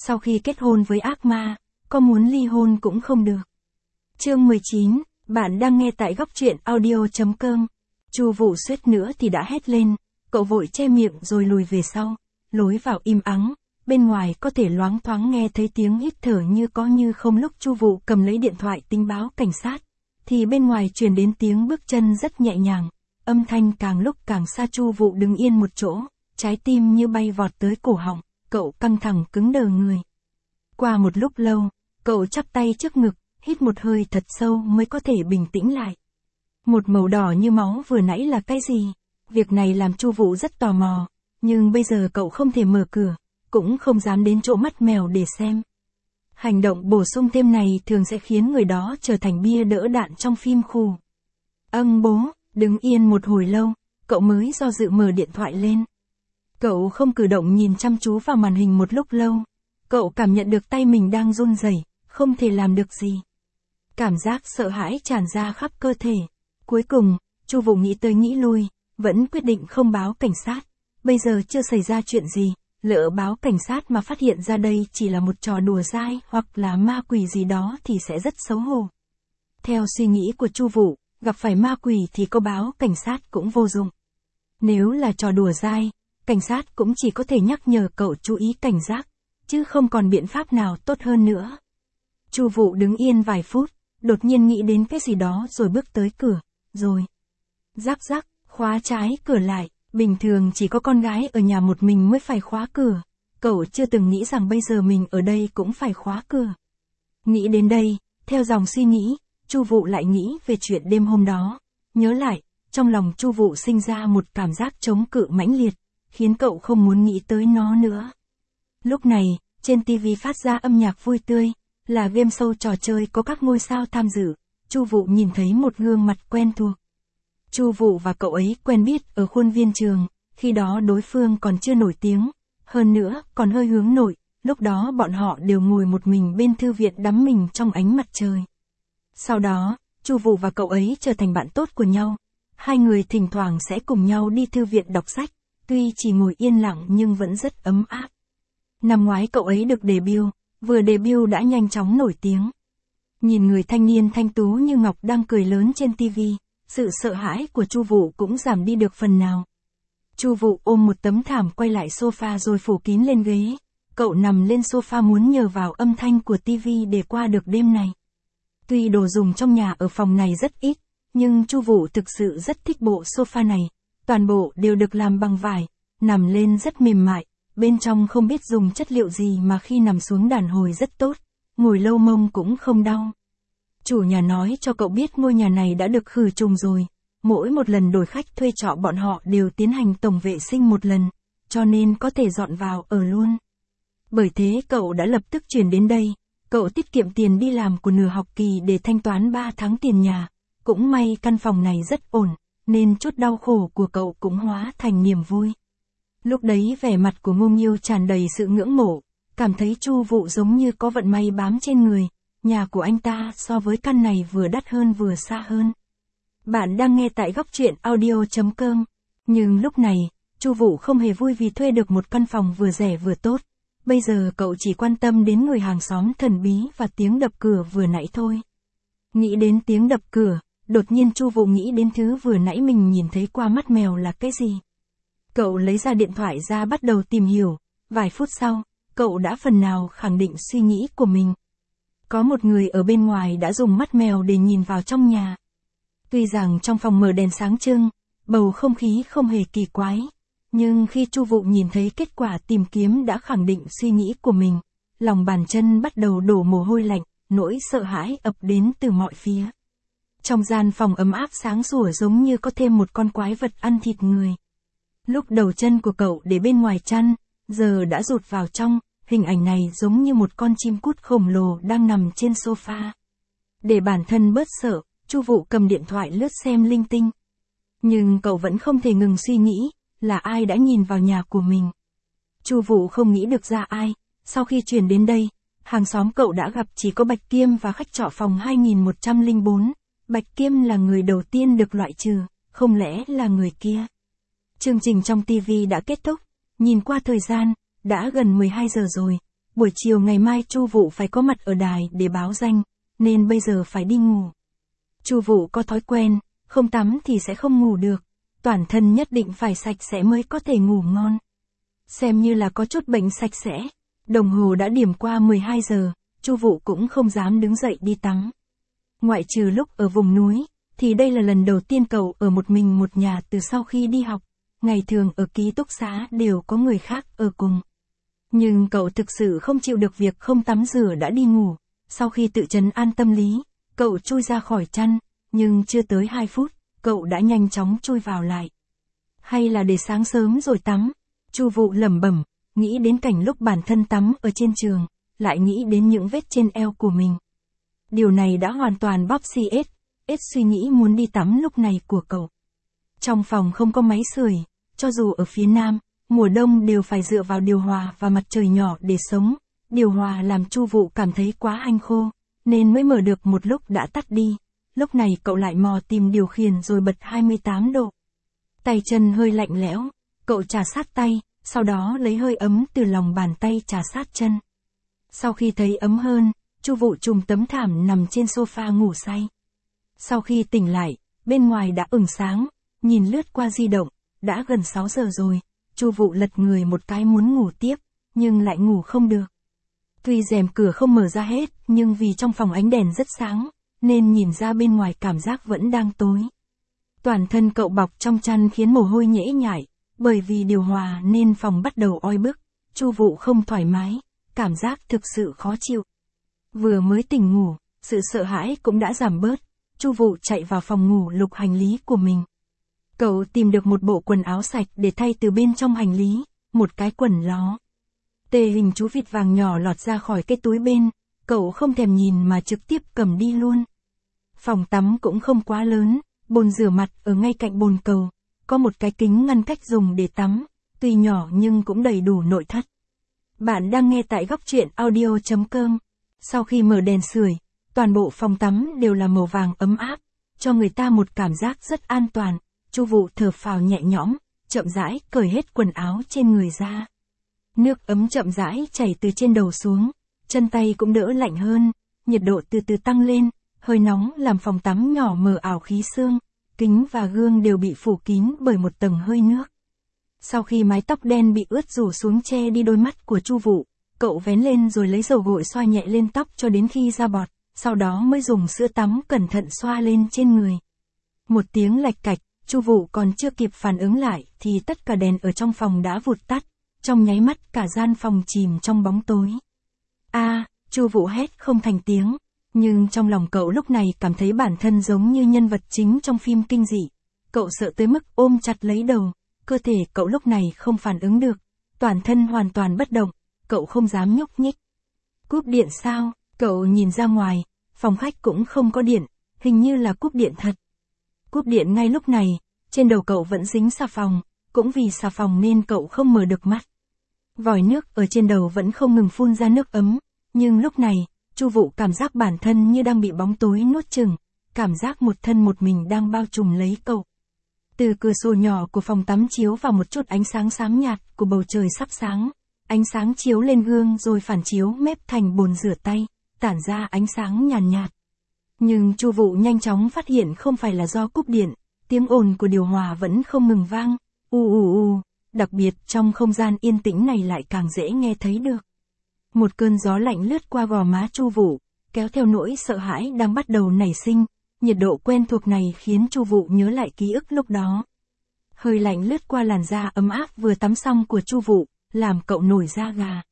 sau khi kết hôn với ác ma, có muốn ly hôn cũng không được. Chương 19, bạn đang nghe tại góc truyện audio.com. Chu Vũ suýt nữa thì đã hét lên, cậu vội che miệng rồi lùi về sau, lối vào im ắng, bên ngoài có thể loáng thoáng nghe thấy tiếng hít thở như có như không. Lúc Chu Vũ cầm lấy điện thoại tính báo cảnh sát, thì bên ngoài truyền đến tiếng bước chân rất nhẹ nhàng, âm thanh càng lúc càng xa. Chu Vũ đứng yên một chỗ, trái tim như bay vọt tới cổ họng, cậu căng thẳng cứng đờ người. Qua một lúc lâu, cậu chắp tay trước ngực, hít một hơi thật sâu mới có thể bình tĩnh lại. Một màu đỏ như máu vừa nãy là cái gì? Việc này làm Chu Vũ rất tò mò, nhưng bây giờ cậu không thể mở cửa, cũng không dám đến chỗ mắt mèo để xem. Hành động bổ sung thêm này thường sẽ khiến người đó trở thành bia đỡ đạn trong phim khù. Bố, đứng yên một hồi lâu, cậu mới do dự mở điện thoại lên. Cậu không cử động nhìn chăm chú vào màn hình một lúc lâu. Cậu cảm nhận được tay mình đang run rẩy, không thể làm được gì. Cảm giác sợ hãi tràn ra khắp cơ thể. Cuối cùng, Chu Vũ nghĩ tới nghĩ lui, vẫn quyết định không báo cảnh sát. Bây giờ chưa xảy ra chuyện gì, lỡ báo cảnh sát mà phát hiện ra đây chỉ là một trò đùa dai hoặc là ma quỷ gì đó thì sẽ rất xấu hổ. Theo suy nghĩ của Chu Vũ, gặp phải ma quỷ thì có báo cảnh sát cũng vô dụng. Nếu là trò đùa dai, cảnh sát cũng chỉ có thể nhắc nhở cậu chú ý cảnh giác, chứ không còn biện pháp nào tốt hơn nữa. Chu Vũ đứng yên vài phút, đột nhiên nghĩ đến cái gì đó rồi bước tới cửa, rồi rắc rắc, khóa trái cửa lại. Bình thường chỉ có con gái ở nhà một mình mới phải khóa cửa. Cậu chưa từng nghĩ rằng bây giờ mình ở đây cũng phải khóa cửa. Nghĩ đến đây, theo dòng suy nghĩ, Chu Vũ lại nghĩ về chuyện đêm hôm đó. Nhớ lại, trong lòng Chu Vũ sinh ra một cảm giác chống cự mãnh liệt, khiến cậu không muốn nghĩ tới nó nữa. Lúc này, trên TV phát ra âm nhạc vui tươi, là game show trò chơi có các ngôi sao tham dự. Chu Vũ nhìn thấy một gương mặt quen thuộc. Chu Vũ và cậu ấy quen biết ở khuôn viên trường, khi đó đối phương còn chưa nổi tiếng, hơn nữa còn hơi hướng nội, lúc đó bọn họ đều ngồi một mình bên thư viện đắm mình trong ánh mặt trời. Sau đó, Chu Vũ và cậu ấy trở thành bạn tốt của nhau, hai người thỉnh thoảng sẽ cùng nhau đi thư viện đọc sách, tuy chỉ ngồi yên lặng nhưng vẫn rất ấm áp. Năm ngoái cậu ấy được debut, vừa debut đã nhanh chóng nổi tiếng. Nhìn người thanh niên thanh tú như ngọc đang cười lớn trên TV. Sự sợ hãi của Chu Vũ cũng giảm đi được phần nào. Chu Vũ ôm một tấm thảm quay lại sofa rồi phủ kín lên ghế. Cậu nằm lên sofa muốn nhờ vào âm thanh của TV để qua được đêm này. Tuy đồ dùng trong nhà ở phòng này rất ít, nhưng Chu Vũ thực sự rất thích bộ sofa này. Toàn bộ đều được làm bằng vải, nằm lên rất mềm mại, bên trong không biết dùng chất liệu gì mà khi nằm xuống đàn hồi rất tốt, ngồi lâu mông cũng không đau. Chủ nhà nói cho cậu biết ngôi nhà này đã được khử trùng rồi, mỗi một lần đổi khách thuê trọ bọn họ đều tiến hành tổng vệ sinh một lần, cho nên có thể dọn vào ở luôn. Bởi thế cậu đã lập tức chuyển đến đây, cậu tiết kiệm tiền đi làm của nửa học kỳ để thanh toán 3 tháng tiền nhà, cũng may căn phòng này rất ổn, nên chút đau khổ của cậu cũng hóa thành niềm vui. Lúc đấy vẻ mặt của Ngô Nghiêu tràn đầy sự ngưỡng mộ, cảm thấy Chu Vũ giống như có vận may bám trên người. Nhà của anh ta so với căn này vừa đắt hơn vừa xa hơn. Bạn đang nghe tại góc truyện audio.com. Nhưng lúc này, Chu Vũ không hề vui vì thuê được một căn phòng vừa rẻ vừa tốt. Bây giờ cậu chỉ quan tâm đến người hàng xóm thần bí và tiếng đập cửa vừa nãy thôi. Nghĩ đến tiếng đập cửa, đột nhiên Chu Vũ nghĩ đến thứ vừa nãy mình nhìn thấy qua mắt mèo là cái gì. Cậu lấy ra điện thoại ra bắt đầu tìm hiểu. Vài phút sau, cậu đã phần nào khẳng định suy nghĩ của mình. Có một người ở bên ngoài đã dùng mắt mèo để nhìn vào trong nhà. Tuy rằng trong phòng mở đèn sáng trưng, bầu không khí không hề kỳ quái, nhưng khi Chu Vũ nhìn thấy kết quả tìm kiếm đã khẳng định suy nghĩ của mình, lòng bàn chân bắt đầu đổ mồ hôi lạnh, nỗi sợ hãi ập đến từ mọi phía. Trong gian phòng ấm áp sáng sủa giống như có thêm một con quái vật ăn thịt người. Lúc đầu chân của cậu để bên ngoài chăn, giờ đã rụt vào trong. Hình ảnh này giống như một con chim cút khổng lồ đang nằm trên sofa. Để bản thân bớt sợ, Chu Vũ cầm điện thoại lướt xem linh tinh. Nhưng cậu vẫn không thể ngừng suy nghĩ, là ai đã nhìn vào nhà của mình. Chu Vũ không nghĩ được ra ai, sau khi chuyển đến đây, hàng xóm cậu đã gặp chỉ có Bạch Kiêm và khách trọ phòng 2104. Bạch Kiêm là người đầu tiên được loại trừ, không lẽ là người kia. Chương trình trong TV đã kết thúc, nhìn qua thời gian, đã gần 12 giờ rồi, buổi chiều ngày mai Chu Vụ phải có mặt ở đài để báo danh, nên bây giờ phải đi ngủ. Chu Vụ có thói quen, không tắm thì sẽ không ngủ được, toàn thân nhất định phải sạch sẽ mới có thể ngủ ngon. Xem như là có chút bệnh sạch sẽ, đồng hồ đã điểm qua 12 giờ, Chu Vụ cũng không dám đứng dậy đi tắm. Ngoại trừ lúc ở vùng núi, thì đây là lần đầu tiên cậu ở một mình một nhà từ sau khi đi học, ngày thường ở ký túc xá đều có người khác ở cùng. Nhưng cậu thực sự không chịu được việc không tắm rửa đã đi ngủ, sau khi tự trấn an tâm lý, cậu chui ra khỏi chăn, nhưng chưa tới 2 phút, cậu đã nhanh chóng chui vào lại. Hay là để sáng sớm rồi tắm, Chu Vụ lẩm bẩm, nghĩ đến cảnh lúc bản thân tắm ở trên trường, lại nghĩ đến những vết trên eo của mình. Điều này đã hoàn toàn bóp hết suy nghĩ muốn đi tắm lúc này của cậu. Trong phòng không có máy sưởi, cho dù ở phía Nam, mùa đông đều phải dựa vào điều hòa và mặt trời nhỏ để sống. Điều hòa làm Chu Vụ cảm thấy quá hanh khô, nên mới mở được một lúc đã tắt đi. Lúc này cậu lại mò tìm điều khiển rồi bật 28 độ. Tay chân hơi lạnh lẽo, cậu chà sát tay, sau đó lấy hơi ấm từ lòng bàn tay chà sát chân. Sau khi thấy ấm hơn, Chu Vụ trùm tấm thảm nằm trên sofa ngủ say. Sau khi tỉnh lại, bên ngoài đã ửng sáng, nhìn lướt qua di động, đã gần 6 giờ rồi, Chu Vụ lật người một cái muốn ngủ tiếp, nhưng lại ngủ không được. Tuy rèm cửa không mở ra hết, nhưng vì trong phòng ánh đèn rất sáng, nên nhìn ra bên ngoài cảm giác vẫn đang tối. Toàn thân cậu bọc trong chăn khiến mồ hôi nhễ nhại, bởi vì điều hòa nên phòng bắt đầu oi bức, Chu Vụ không thoải mái, cảm giác thực sự khó chịu. Vừa mới tỉnh ngủ, sự sợ hãi cũng đã giảm bớt, Chu Vụ chạy vào phòng ngủ lục hành lý của mình. Cậu tìm được một bộ quần áo sạch để thay từ bên trong hành lý, một cái quần ló. Tê hình chú vịt vàng nhỏ lọt ra khỏi cái túi bên, cậu không thèm nhìn mà trực tiếp cầm đi luôn. Phòng tắm cũng không quá lớn, bồn rửa mặt ở ngay cạnh bồn cầu, có một cái kính ngăn cách dùng để tắm, tuy nhỏ nhưng cũng đầy đủ nội thất. Bạn đang nghe tại Góc Truyện Audio.com. Sau khi mở đèn sưởi, toàn bộ phòng tắm đều là màu vàng ấm áp, cho người ta một cảm giác rất an toàn. Chu Vụ thở phào nhẹ nhõm, chậm rãi cởi hết quần áo trên người ra. Nước ấm chậm rãi chảy từ trên đầu xuống, chân tay cũng đỡ lạnh hơn, nhiệt độ từ từ tăng lên, hơi nóng làm phòng tắm nhỏ mờ ảo khí sương, kính và gương đều bị phủ kín bởi một tầng hơi nước. Sau khi mái tóc đen bị ướt rủ xuống che đi đôi mắt của Chu Vụ, cậu vén lên rồi lấy dầu gội xoa nhẹ lên tóc cho đến khi ra bọt, sau đó mới dùng sữa tắm cẩn thận xoa lên trên người. Một tiếng lạch cạch, Chu Vụ còn chưa kịp phản ứng lại thì tất cả đèn ở trong phòng đã vụt tắt, trong nháy mắt cả gian phòng chìm trong bóng tối. Chu Vụ hét không thành tiếng, nhưng trong lòng cậu lúc này cảm thấy bản thân giống như nhân vật chính trong phim kinh dị. Cậu sợ tới mức ôm chặt lấy đầu, cơ thể cậu lúc này không phản ứng được, toàn thân hoàn toàn bất động, cậu không dám nhúc nhích. Cúp điện sao? Cậu nhìn ra ngoài, phòng khách cũng không có điện, hình như là cúp điện thật. Cúp điện ngay lúc này, trên đầu cậu vẫn dính xà phòng, cũng vì xà phòng nên cậu không mở được mắt. Vòi nước ở trên đầu vẫn không ngừng phun ra nước ấm, nhưng lúc này, Chu Vụ cảm giác bản thân như đang bị bóng tối nuốt chửng, cảm giác một thân một mình đang bao trùm lấy cậu. Từ cửa sổ nhỏ của phòng tắm chiếu vào một chút ánh sáng xám nhạt của bầu trời sắp sáng, ánh sáng chiếu lên gương rồi phản chiếu mép thành bồn rửa tay, tản ra ánh sáng nhàn nhạt. Nhưng Chu Vụ nhanh chóng phát hiện không phải là do cúp điện, tiếng ồn của điều hòa vẫn không ngừng vang, đặc biệt trong không gian yên tĩnh này lại càng dễ nghe thấy được. Một cơn gió lạnh lướt qua gò má Chu Vụ, kéo theo nỗi sợ hãi đang bắt đầu nảy sinh, nhiệt độ quen thuộc này khiến Chu Vụ nhớ lại ký ức lúc đó. Hơi lạnh lướt qua làn da ấm áp vừa tắm xong của Chu Vụ, làm cậu nổi da gà.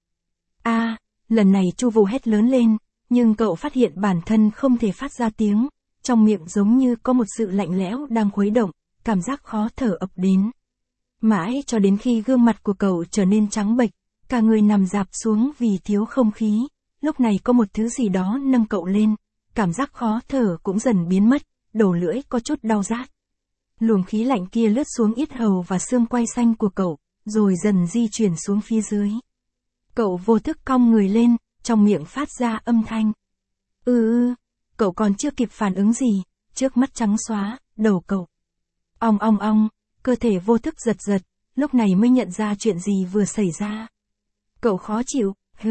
Lần này Chu Vụ hét lớn lên, nhưng cậu phát hiện bản thân không thể phát ra tiếng, trong miệng giống như có một sự lạnh lẽo đang khuấy động, cảm giác khó thở ập đến. Mãi cho đến khi gương mặt của cậu trở nên trắng bệch, cả người nằm rạp xuống vì thiếu không khí, lúc này có một thứ gì đó nâng cậu lên, cảm giác khó thở cũng dần biến mất, đầu lưỡi có chút đau rát. Luồng khí lạnh kia lướt xuống yết hầu và xương quai xanh của cậu, rồi dần di chuyển xuống phía dưới. Cậu vô thức cong người lên, trong miệng phát ra âm thanh. Cậu còn chưa kịp phản ứng gì, trước mắt trắng xóa, đầu cậu. Ong, cơ thể vô thức giật, lúc này mới nhận ra chuyện gì vừa xảy ra. Cậu khó chịu,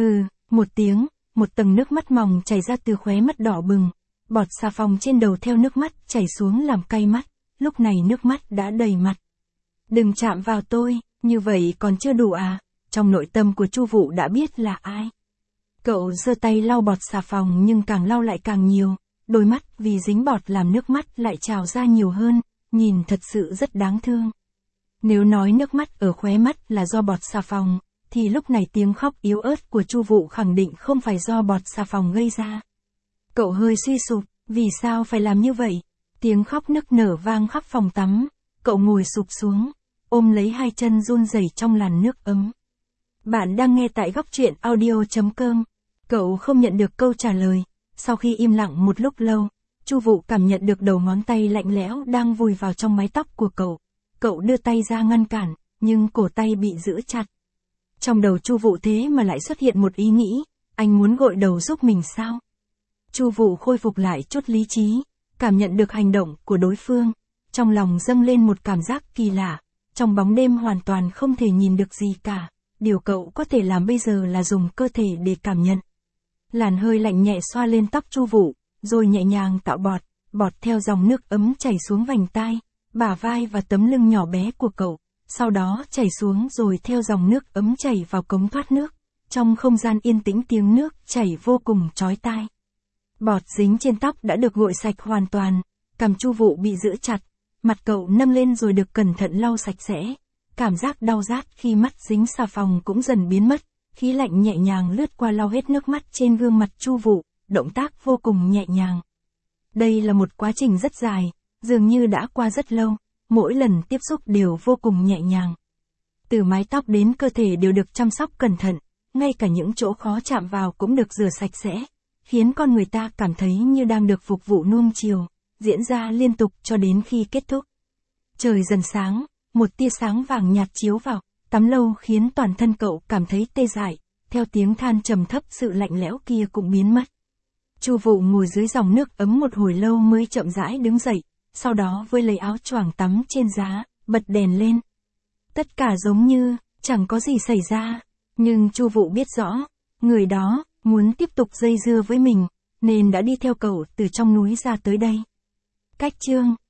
Một tiếng, một tầng nước mắt mỏng chảy ra từ khóe mắt đỏ bừng. Bọt xà phòng trên đầu theo nước mắt chảy xuống làm cay mắt, lúc này nước mắt đã đầy mặt. Đừng chạm vào tôi, như vậy còn chưa đủ à? Trong nội tâm của Chu Vũ đã biết là ai. Cậu giơ tay lau bọt xà phòng nhưng càng lau lại càng nhiều, đôi mắt vì dính bọt làm nước mắt lại trào ra nhiều hơn, nhìn thật sự rất đáng thương. Nếu nói nước mắt ở khóe mắt là do bọt xà phòng, thì lúc này tiếng khóc yếu ớt của Chu Vũ khẳng định không phải do bọt xà phòng gây ra. Cậu hơi suy sụp, vì sao phải làm như vậy? Tiếng khóc nức nở vang khắp phòng tắm, cậu ngồi sụp xuống, ôm lấy hai chân run rẩy trong làn nước ấm. Bạn đang nghe tại góc truyện audio.com. Cậu không nhận được câu trả lời. Sau khi im lặng một lúc lâu, Chu Vũ cảm nhận được đầu ngón tay lạnh lẽo đang vùi vào trong mái tóc của cậu. Cậu đưa tay ra ngăn cản, nhưng cổ tay bị giữ chặt. Trong đầu Chu Vũ thế mà lại xuất hiện một ý nghĩ, anh muốn gội đầu giúp mình sao? Chu Vũ khôi phục lại chút lý trí, cảm nhận được hành động của đối phương, trong lòng dâng lên một cảm giác kỳ lạ, trong bóng đêm hoàn toàn không thể nhìn được gì cả, điều cậu có thể làm bây giờ là dùng cơ thể để cảm nhận. Làn hơi lạnh nhẹ xoa lên tóc Chu Vũ, rồi nhẹ nhàng tạo bọt, bọt theo dòng nước ấm chảy xuống vành tai, bả vai và tấm lưng nhỏ bé của cậu, sau đó chảy xuống rồi theo dòng nước ấm chảy vào cống thoát nước. Trong không gian yên tĩnh tiếng nước chảy vô cùng chói tai. Bọt dính trên tóc đã được gội sạch hoàn toàn, cằm Chu Vũ bị giữ chặt, mặt cậu nâng lên rồi được cẩn thận lau sạch sẽ. Cảm giác đau rát khi mắt dính xà phòng cũng dần biến mất, khí lạnh nhẹ nhàng lướt qua lau hết nước mắt trên gương mặt Chu Vũ, động tác vô cùng nhẹ nhàng. Đây là một quá trình rất dài, dường như đã qua rất lâu, mỗi lần tiếp xúc đều vô cùng nhẹ nhàng. Từ mái tóc đến cơ thể đều được chăm sóc cẩn thận, ngay cả những chỗ khó chạm vào cũng được rửa sạch sẽ, khiến con người ta cảm thấy như đang được phục vụ nuông chiều, diễn ra liên tục cho đến khi kết thúc. Trời dần sáng, một tia sáng vàng nhạt chiếu vào, tắm lâu khiến toàn thân cậu cảm thấy tê dại, theo tiếng than trầm thấp sự lạnh lẽo kia cũng biến mất. Chu Vũ ngồi dưới dòng nước ấm một hồi lâu mới chậm rãi đứng dậy, sau đó vơi lấy áo choàng tắm trên giá, bật đèn lên. Tất cả giống như chẳng có gì xảy ra, nhưng Chu Vũ biết rõ, người đó muốn tiếp tục dây dưa với mình, nên đã đi theo cậu từ trong núi ra tới đây. Cách chương